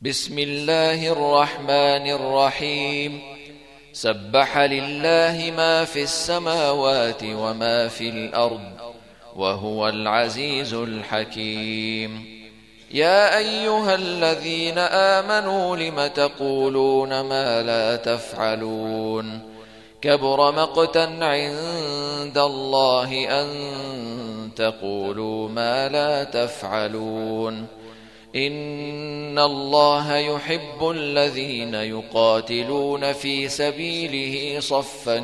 بسم الله الرحمن الرحيم. سبح لله ما في السماوات وما في الأرض وهو العزيز الحكيم. يا أيها الذين آمنوا لم تقولون ما لا تفعلون؟ كبر مقتا عند الله أن تقولوا ما لا تفعلون. إن الله يحب الذين يقاتلون في سبيله صفا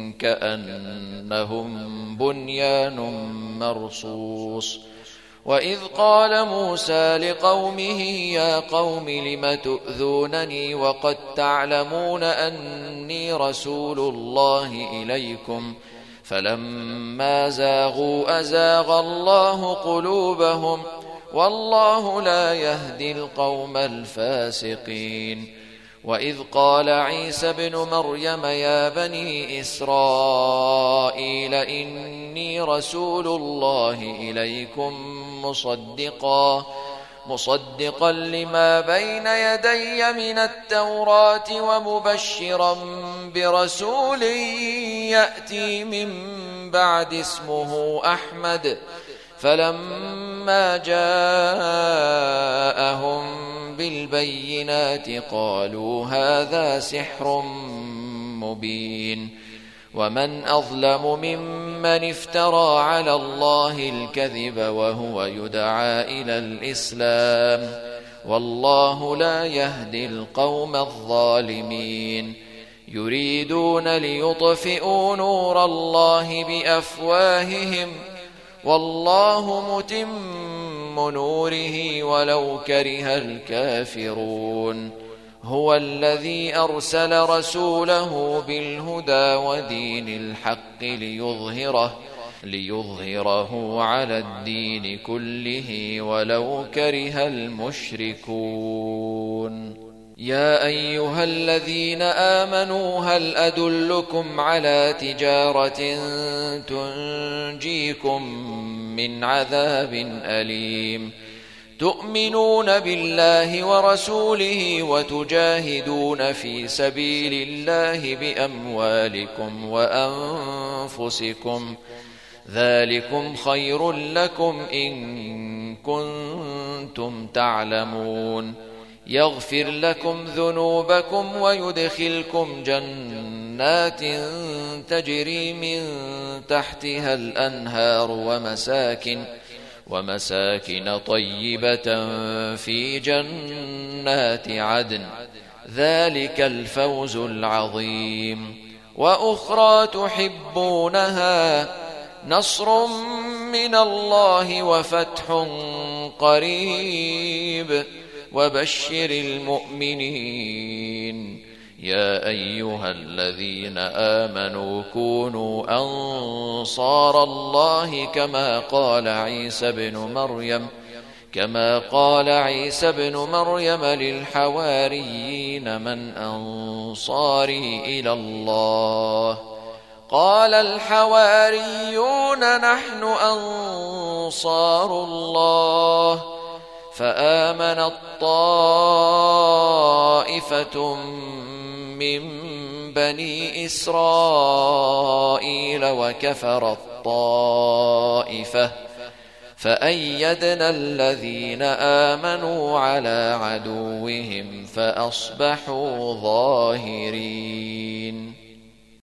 كأنهم بنيان مرصوص. وإذ قال موسى لقومه يا قوم لم تؤذونني وقد تعلمون أني رسول الله إليكم فلما زاغوا أزاغ الله قلوبهم والله لا يهدي القوم الفاسقين. وإذ قال عيسى ابن مريم يا بني إسرائيل إني رسول الله إليكم مصدقا لما بين يدي من التوراة ومبشرا برسول يأتي من بعد اسمه أحمد. فلما جاءهم بالبينات قالوا هذا سحر مبين. ومن أظلم ممن افترى على الله الكذب وهو يدعى إلى الإسلام والله لا يهدي القوم الظالمين. يريدون ليطفئوا نور الله بأفواههم والله متم نوره ولو كره الكافرون. هو الذي أرسل رسوله بالهدى ودين الحق ليظهره على الدين كله ولو كره المشركون. يا أيها الذين آمنوا هل أدلكم على تجارة تنجيكم من عذاب أليم؟ تؤمنون بالله ورسوله وتجاهدون في سبيل الله بأموالكم وأنفسكم ذلكم خير لكم إن كنتم تعلمون. يغفر لكم ذنوبكم ويدخلكم جنات تجري من تحتها الأنهار ومساكن طيبة في جنات عدن ذلك الفوز العظيم. وأخرى تحبونها نصر من الله وفتح قريب وبشر المؤمنين. يا أيها الذين آمنوا كونوا أنصار الله كما قال عيسى بن مريم للحواريين من أنصاري إلى الله؟ قال الحواريون نحن أنصار الله. فآمنت طائفة من بني إسرائيل وكفرت طائفة فأيدنا الذين آمنوا على عدوهم فأصبحوا ظاهرين.